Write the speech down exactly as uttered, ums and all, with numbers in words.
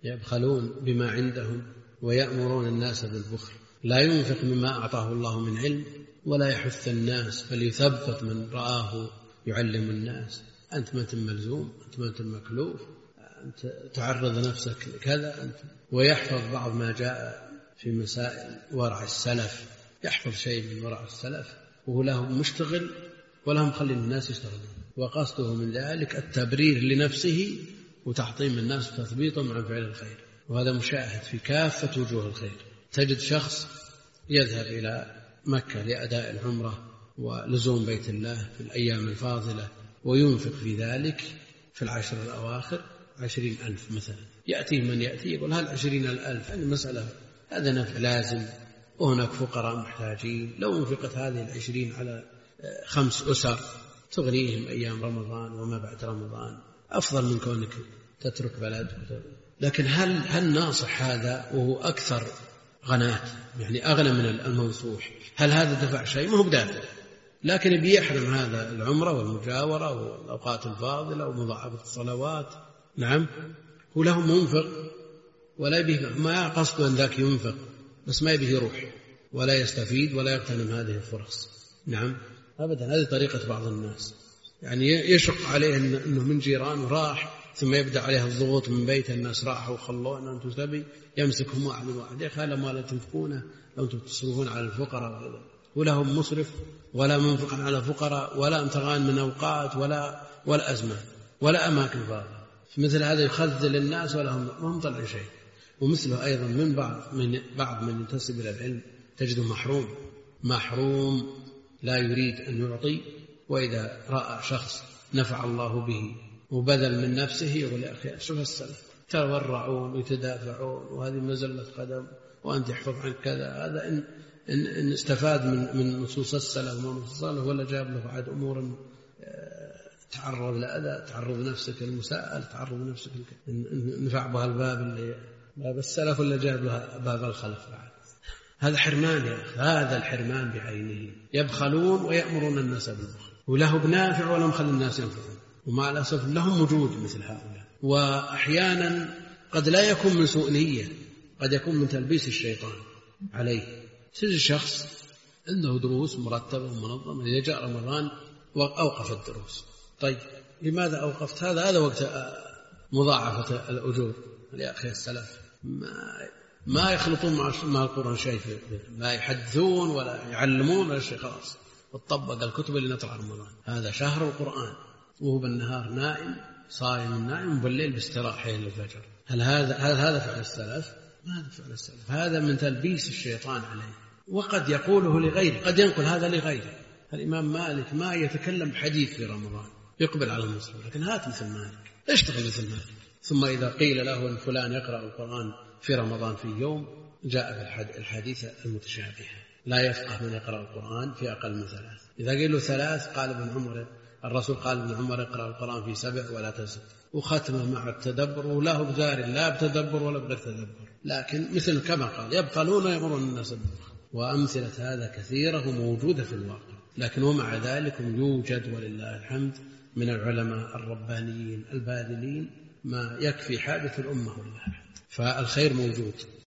يبخلون بما عندهم ويأمرون الناس بالبخل. لا ينفق مما أعطاه الله من علم ولا يحث الناس فليثبط من رآه يعلم الناس. أنت ما أنت ملزوم، أنت ما أنت مكلوف، أنت تعرض نفسك كذا أنت. ويحفظ بعض ما جاء في مسائل ورع السلف، يحفظ شيء من ورع السلف وهو لهم مشتغل ولهم خلي الناس يشتغلون، وقصده من ذلك التبرير لنفسه وتحطيم الناس وتثبيطهم عن فعل الخير. وهذا مشاهد في كافة وجوه الخير. تجد شخص يذهب إلى مكة لأداء العمرة ولزوم بيت الله في الأيام الفاضلة وينفق في ذلك في العشر الأواخر عشرين ألف مثلا. يأتي من يأتي يقول هل عشرين الألف هذه مسألة، هذا نفع لازم وهناك فقراء محتاجين. لو انفقت هذه العشرين على خمس أسر تغنيهم أيام رمضان وما بعد رمضان أفضل من كونك تترك بلد. لكن هل هل ناصح هذا وهو أكثر غنات، يعني أغنى من المنصوح؟ هل هذا دفع شيء؟ ما هو بدافع، لكن بيحرم هذا العمرة والمجاورة والأوقات الفاضلة ومضاعفة الصلوات. نعم، هو له منفق ولا يبيه، ما قصده أن ذاك ينفق بس ما يبيه يروح ولا يستفيد ولا يغتنم هذه الفرص. نعم أبدا، هذه طريقة بعض الناس، يعني يشق عليه أنه من جيران وراح ثم يبدأ عليه الضغوط من بيت الناس راحوا وخلونا أنتم تبي يمسكهم واحد واحد. يا أخي هذا ما لا تنفقونه لو أنتم تصرفون على الفقراء، ولهم مصرف ولا منفق على الفقراء ولا امتغان من أوقات ولا ولا أزمة ولا أماكن فاضية. مثل هذا يخذل الناس ولا هم طلع شيء. ومثله أيضا من بعض من بعض من ينتسب إلى العلم تجده محروم محروم لا يريد أن يعطي، وإذا رأى شخص نفع الله به وبذل من نفسه يقول يا أخي شوف السلف تورعون ويتدافعون وهذه مزلة قدم وأنت يحفظ عنك كذا. هذا إن, إن, إن استفاد من, من نصوص السلف ونصوص السلف ولا جاب له بعد أمور تعرض لأذى، تعرض نفسك المساءلة، تعرض نفسك نفع بها الباب اللي باب السلف ولا جاب له باب الخلف بعد. هذا حرمان يا أخي، هذا الحرمان بعينه. يبخلون ويأمرون الناس بالبخل وله بنافع ولم خل الناس ينفقون، ومع الأسف لهم وجود مثل هؤلاء. وأحيانا قد لا يكون من سوء نية، قد يكون من تلبيس الشيطان عليه. تجد شخص عنده دروس مرتبة ومنظمة، إذا جاء رمضان وأوقف الدروس. طيب لماذا أوقفت هذا؟ هذا وقت مضاعفة الأجور. يا أخي السلف ما ما يخلطون مع القرآن شيء، ما يحدثون ولا يعلمون ولا شيء، خلاص وتطبق الكتب اللي نطلع رمضان. هذا شهر القرآن وهو بالنهار نائم صائم نائم وبالليل باستراحة إلى الفجر. هل هذا هل هذا فعل السلف؟ ما هذا فعل السلف، هذا من تلبيس الشيطان عليه. وقد يقوله لغيره، قد ينقل هذا لغيره. الإمام مالك ما يتكلم حديث في رمضان يقبل على المصحف، لكن هات مثل مالك، اشتغل مثل مالك. ثم إذا قيل له أن فلان يقرأ القرآن في رمضان في يوم جاء بالحديث المتشابه، لا يفقه من يقرأ القرآن في أقل من ثلاث. إذا قيل له ثلاث قال ابن عمر الرسول قال ابن عمر اقرأ القرآن في سبع ولا تزد، وختمه مع التدبر ولا بزار لا بتدبر ولا بغير تدبر. لكن مثل كما قال يبخلون ويأمرون الناس بالبخل، وأمثلة هذا كثيرة وموجودة في الواقع. لكن ومع ذلك يوجد ولله الحمد من العلماء الربانيين الباذلين ما يكفي حاجة الأمة والله، فالخير موجود.